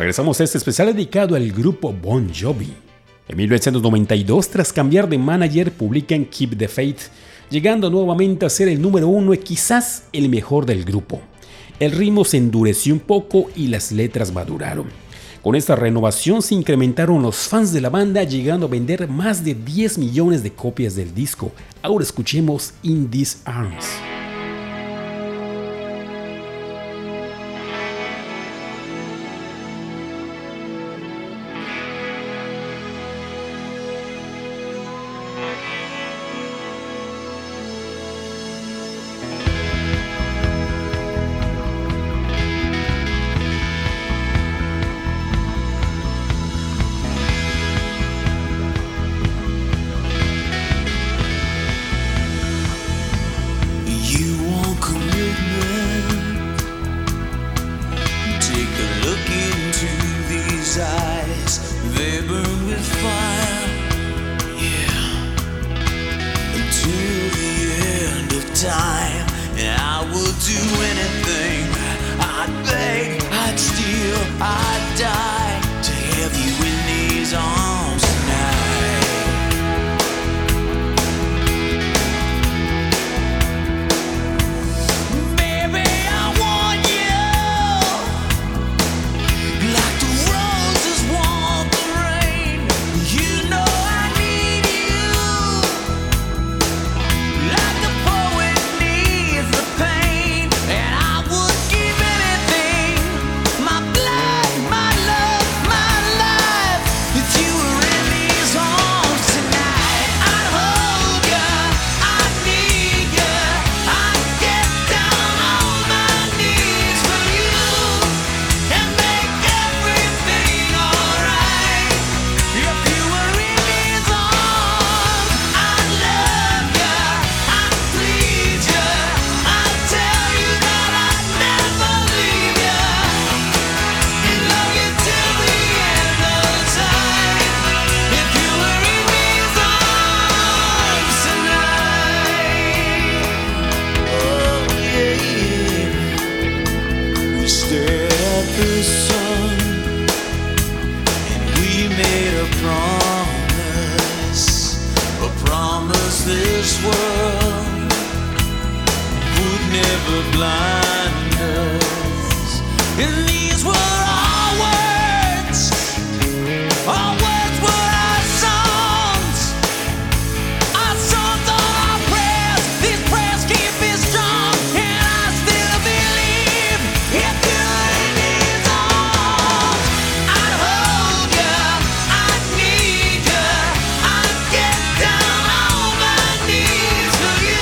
Regresamos a este especial dedicado al grupo Bon Jovi. En 1992, tras cambiar de manager, publican Keep the Faith, llegando nuevamente a ser el número 1 y quizás el mejor del grupo. El ritmo se endureció un poco y las letras maduraron. Con esta renovación se incrementaron los fans de la banda, llegando a vender más de 10 millones de copias del disco. Ahora escuchemos In These Arms.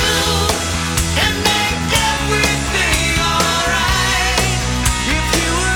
You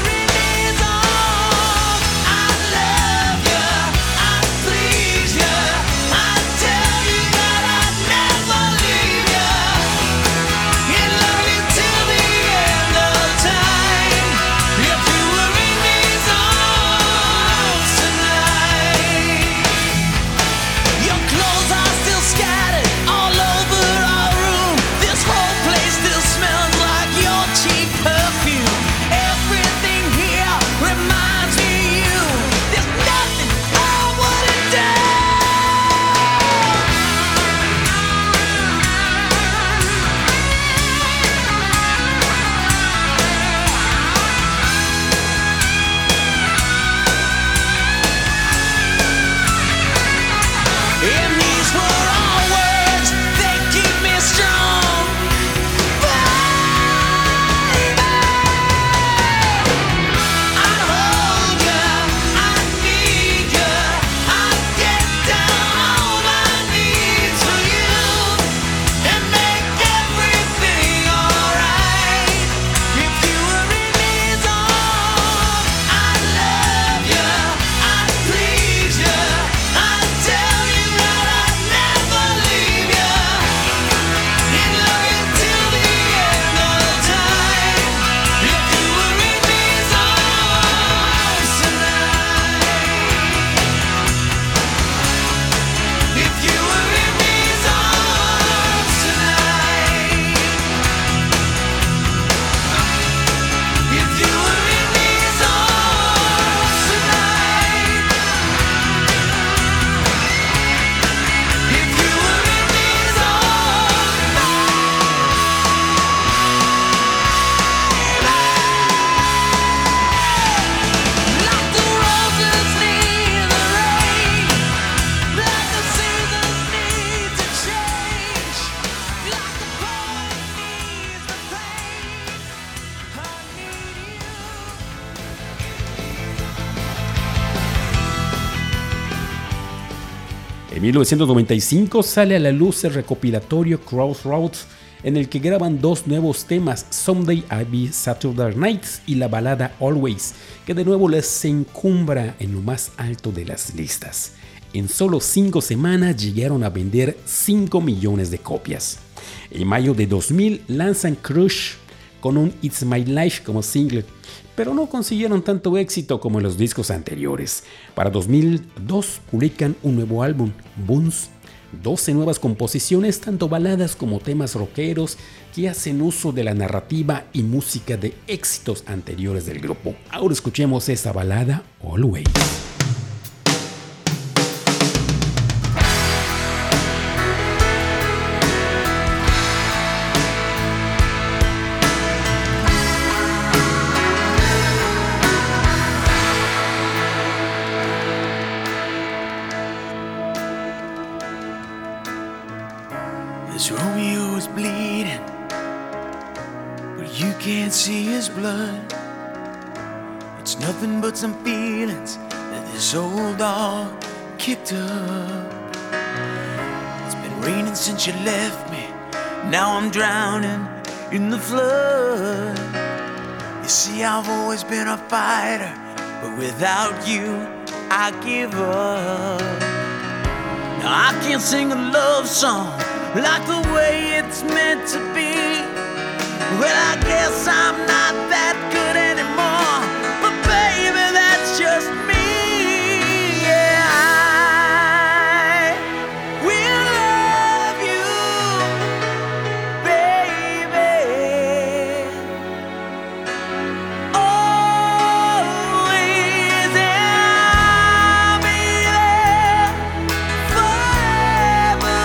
En 1995 sale a la luz el recopilatorio Crossroads, en el que graban dos nuevos temas, Someday I'll Be Saturday Night y la balada Always, que de nuevo les encumbra en lo más alto de las listas. En solo 5 semanas llegaron a vender 5 millones de copias. En mayo de 2000 lanzan Crush con un It's My Life como single, pero no consiguieron tanto éxito como en los discos anteriores. Para 2002 publican un nuevo álbum, Boons, 12 nuevas composiciones, tanto baladas como temas rockeros, que hacen uso de la narrativa y música de éxitos anteriores del grupo. Ahora escuchemos esta balada, Always. This Romeo is bleeding, but you can't see his blood. It's nothing but some feelings that this old dog kicked up. It's been raining since you left me, now I'm drowning in the flood. You see, I've always been a fighter, but without you, I give up. Now I can't sing a love song like the way it's meant to be. Well, I guess I'm not that good anymore, but baby, that's just me. Yeah, I will love you, baby, always, and I'll be there forever.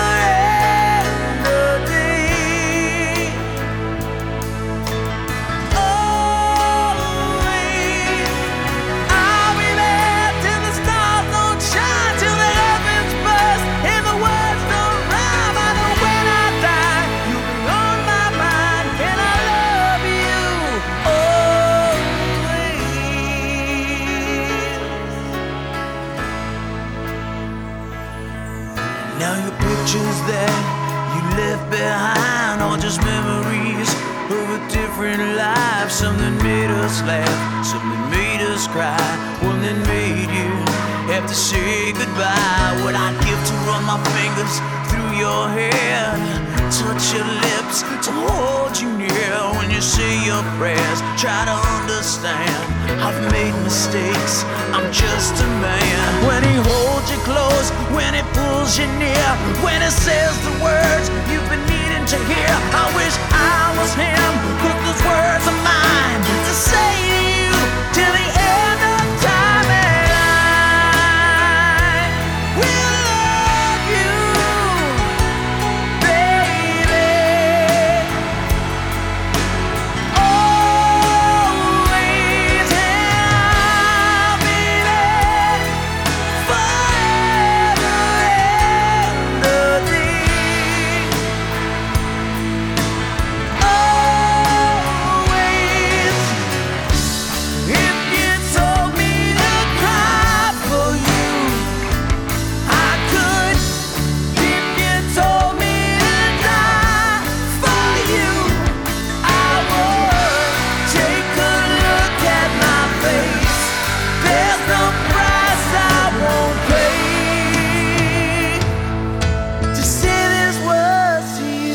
Now your pictures that you left behind are just memories of a different life. Something made us laugh, something made us cry, one that made you have to say goodbye. What I'd give to run my fingers through your hair, touch your lips, to hold you near when you say your prayers. Try to understand, I've made mistakes, I'm just a man. When he holds you close, when he pulls you near, when he says the words you've been needing to hear, I wish I was him, but those words are mine to say to you till the end of time. And I will love you, baby, always, and I'll be there forever and a day. Always, if you told me to cry for you, I could. If you told me to die for you, I would. Take a look at my face, there's no price I won't pay to say these words to you.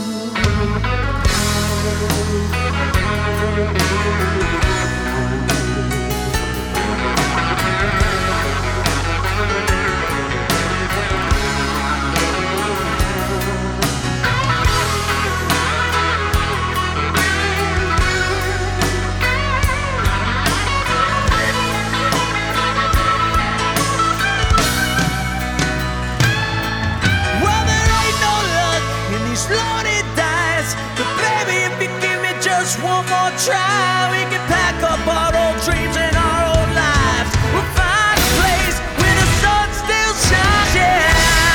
Well, there ain't no luck in these lonely days, but baby, if you give me just one more try, we can pack up our old dreams and our old lives. We'll find a place where the sun still shines. Yeah,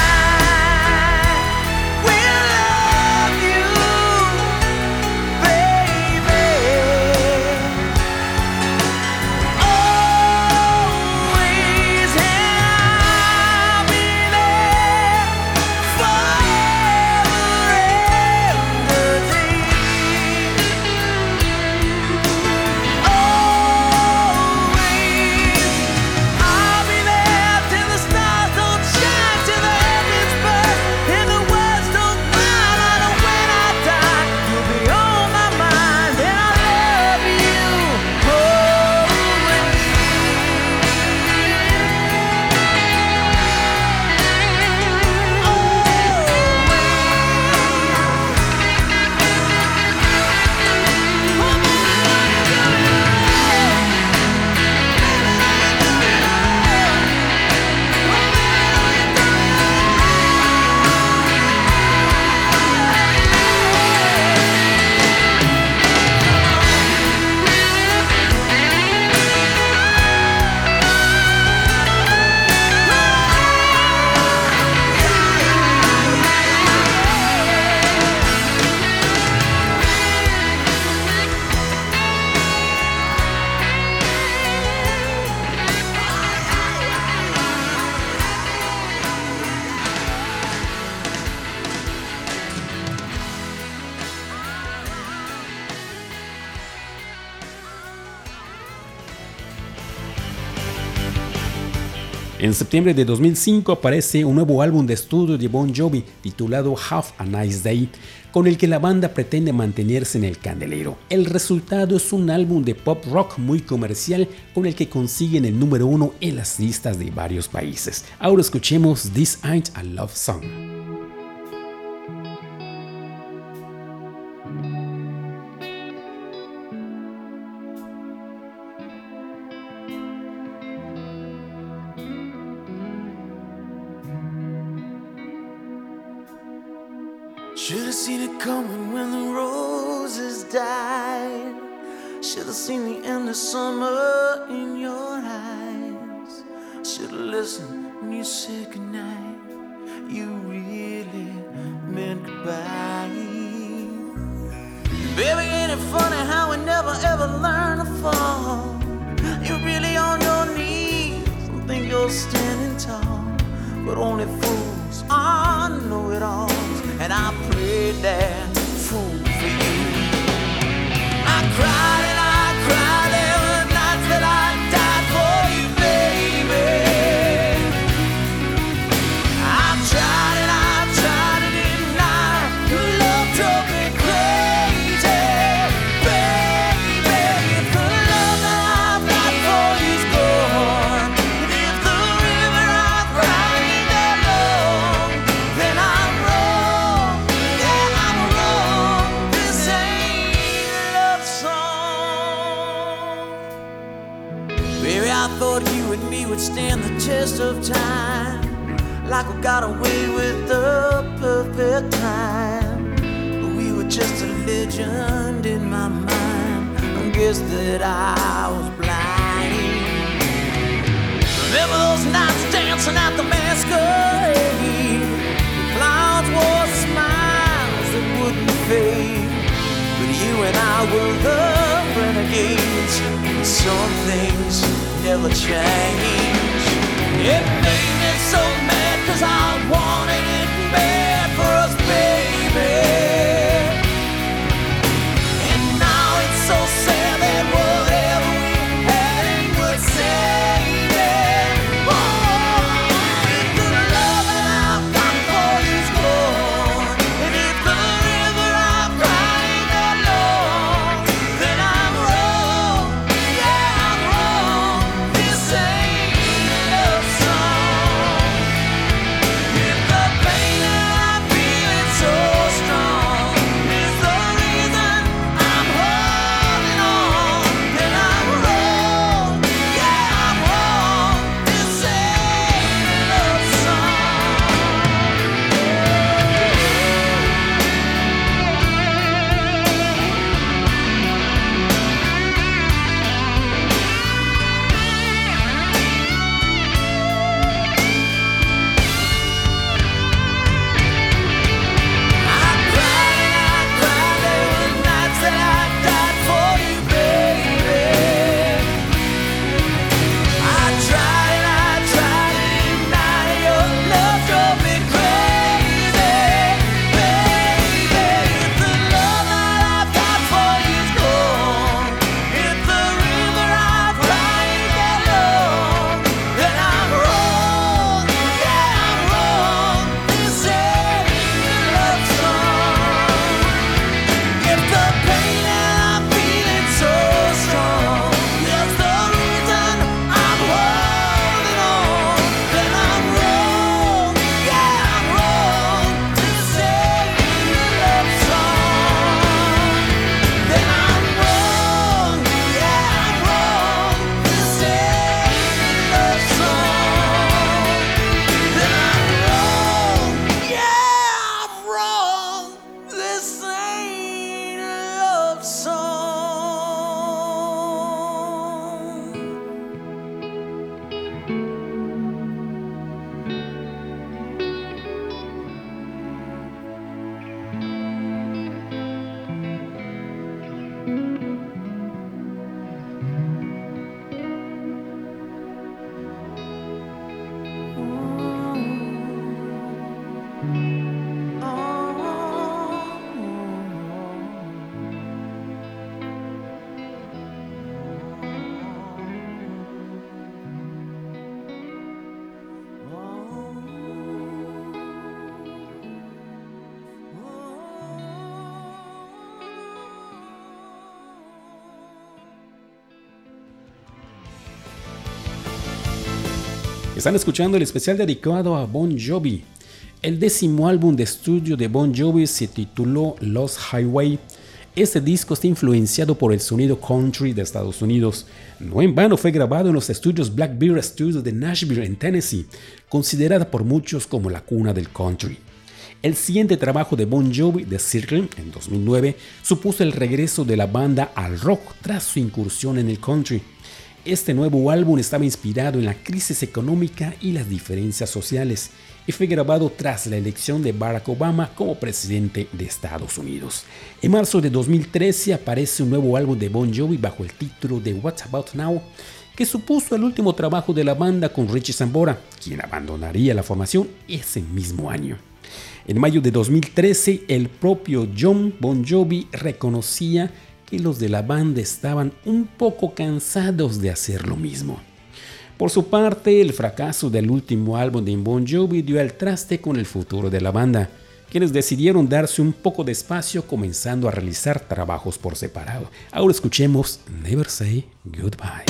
we'll love you, baby, always, and I'll be there En septiembre de 2005 aparece un nuevo álbum de estudio de Bon Jovi titulado Have a Nice Day, con el que la banda pretende mantenerse en el candelero. El resultado es un álbum de pop rock muy comercial con el que consiguen el número 1 en las listas de varios países. Ahora escuchemos This Ain't a Love Song. Should've seen it coming when the roses died. Should've seen the end of summer in your eyes. Should've listened when you said goodnight. You really meant goodbye. Baby, ain't it funny how we never ever learn to fall? You're really on your knees and think you're standing tall, but only fools are know-it-alls. And I prayed that fool for you. I cried and I cried. There were nights that I died for you, baby. I tried and I tried to deny. Your love drove me crazy, baby. If the love that I've got for you's gone, and if the river I've cried ain't that long, then I'm wrong. Yeah, I'm wrong. This ain't a love song. Baby, I thought you and me would stand the test of time, like we got away with the perfect time. But we were just a legend in my mind. I guess that I was blind. Remember those nights dancing at the masquerade? The clouds wore smiles that wouldn't fade. But you and I were the renegades, and some things never change. It made me so mad 'cause I wanted it bad for us, baby. And now it's so sad that whatever we had ain't worth saving. Oh, if the love that I've got for you's gone, and if the river I've cried ain't that long, then I'm wrong. Yeah, I'm wrong. This ain't Están escuchando el especial dedicado a Bon Jovi. El 10º álbum de estudio de Bon Jovi se tituló Lost Highway. Este disco está influenciado por el sonido country de Estados Unidos. No en vano fue grabado en los estudios Black Bear Studios de Nashville, en Tennessee, considerada por muchos como la cuna del country. El siguiente trabajo de Bon Jovi, The Circle, en 2009, supuso el regreso de la banda al rock tras su incursión en el country. Este nuevo álbum estaba inspirado en la crisis económica y las diferencias sociales y fue grabado tras la elección de Barack Obama como presidente de Estados Unidos. En marzo de 2013 aparece un nuevo álbum de Bon Jovi bajo el título de What About Now, que supuso el último trabajo de la banda con Richie Sambora, quien abandonaría la formación ese mismo año. En mayo de 2013, el propio Jon Bon Jovi reconocía que los de la banda estaban un poco cansados de hacer lo mismo. Por su parte, el fracaso del último álbum de Bon Jovi dio al traste con el futuro de la banda, quienes decidieron darse un poco de espacio comenzando a realizar trabajos por separado. Ahora escuchemos Never Say Goodbye.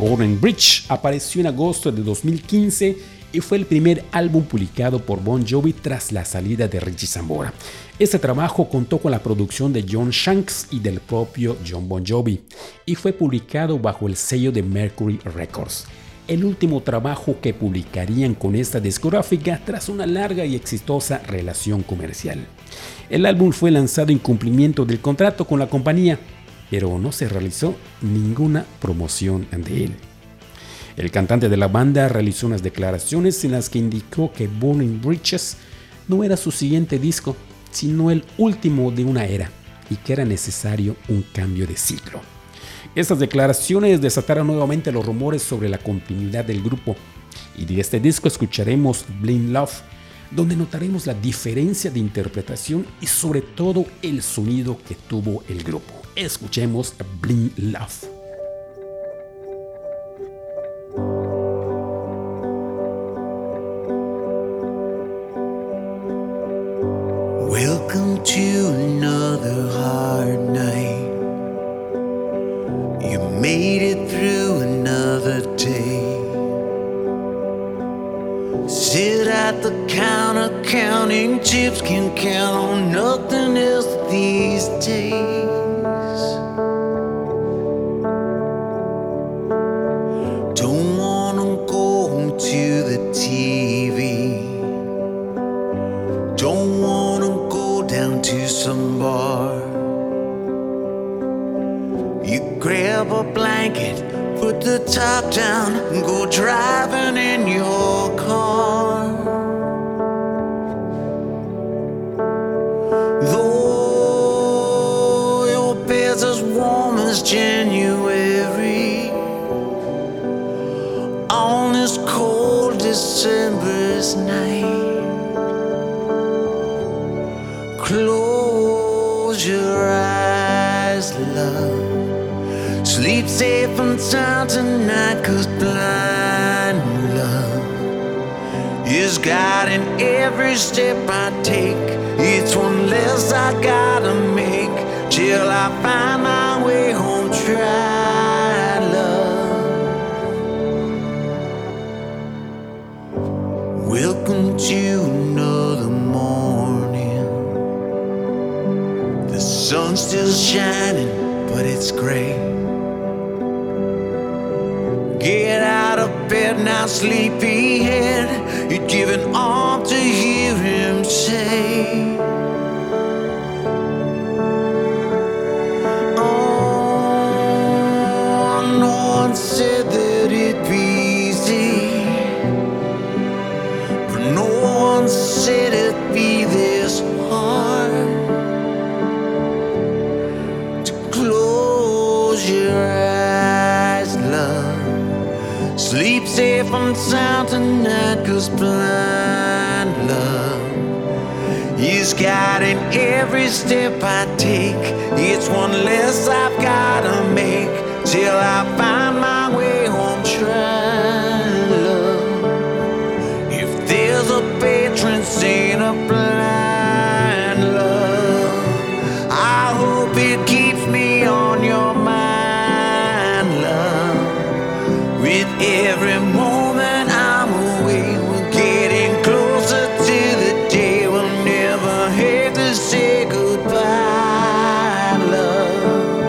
Born in Bridge apareció en agosto de 2015 y fue el primer álbum publicado por Bon Jovi tras la salida de Richie Sambora. Este trabajo contó con la producción de John Shanks y del propio John Bon Jovi y fue publicado bajo el sello de Mercury Records, el último trabajo que publicarían con esta discográfica tras una larga y exitosa relación comercial. El álbum fue lanzado en cumplimiento del contrato con la compañía, pero no se realizó ninguna promoción de él. El cantante de la banda realizó unas declaraciones en las que indicó que Born in Bridges no era su siguiente disco, sino el último de una era y que era necesario un cambio de ciclo. Estas declaraciones desataron nuevamente los rumores sobre la continuidad del grupo y de este disco escucharemos Blind Love, donde notaremos la diferencia de interpretación y sobre todo el sonido que tuvo el grupo. Escuchemos Blind Love. Welcome to another hard night. You made it through another day. Sit at the counter counting chips, can count on nothing else these days. Don't wanna go home to the TV. Don't wanna go down to some bar. You grab a blanket, put the top down, and go driving in your car. Though your bed's as warm as January, on this cold December's night, close your eyes, love. Sleep safe and sound tonight, 'cause blind love is guiding every step I take. It's one less I gotta make till I find my way home. Try love. Welcome to another morning. The sun's still shining, but it's gray. Get out of bed now, sleepyhead. You're giving all to hear him say, oh, no one said that it'd be easy, but no one said it'd be this hard to close your eyes, love. Sleep safe and sound tonight, 'cause blind love is guiding every step I take. It's one less I've gotta make till I find my way home. Try love. If there's a patron saint of blind love, I hope it keeps me on your mind, love. With every moment I'm away, we're getting closer to the day we'll never have to say goodbye, love.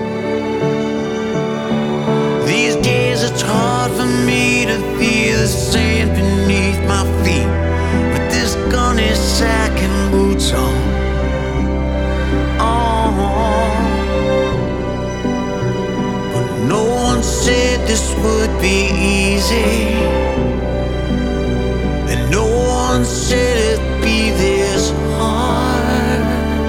These days it's hard for me to feel the sand beneath my feet, with this gunny sack and boots on. But no one said this would be easy, and no one said it'd be this hard.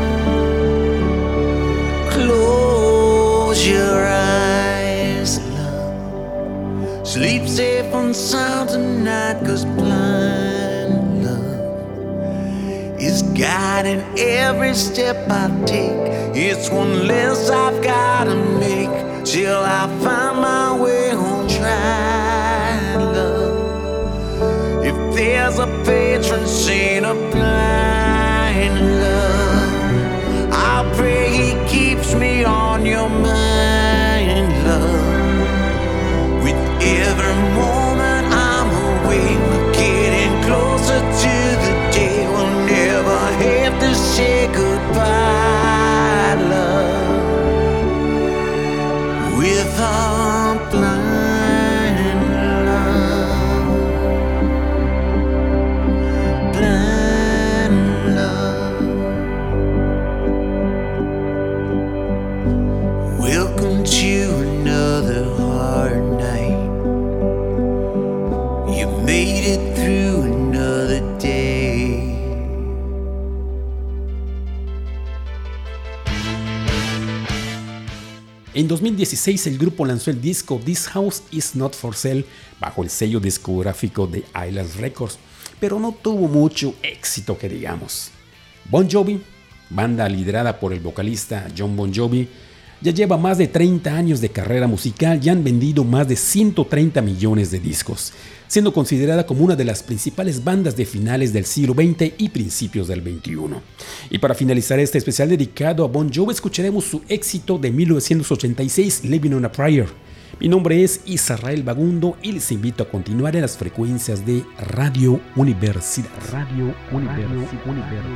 Close your eyes, love. Sleep safe and sound tonight, 'cause blind love is guiding every step I take. It's one less I've gotta make till I find my way home. Try love. If there's a patron saint of blind love, I pray he keeps me on your mind, love. With made it through another day. En 2016 el grupo lanzó el disco This House Is Not For Sale bajo el sello discográfico de Island Records, pero no tuvo mucho éxito que digamos. Bon Jovi, banda liderada por el vocalista Jon Bon Jovi, ya lleva más de 30 años de carrera musical y han vendido más de 130 millones de discos, siendo considerada como una de las principales bandas de finales del siglo XX y principios del XXI. Y para finalizar este especial dedicado a Bon Jovi, escucharemos su éxito de 1986, Living on a Prayer. Mi nombre es Israel Bagundo y les invito a continuar en las frecuencias de Radio Universidad. Radio Universidad.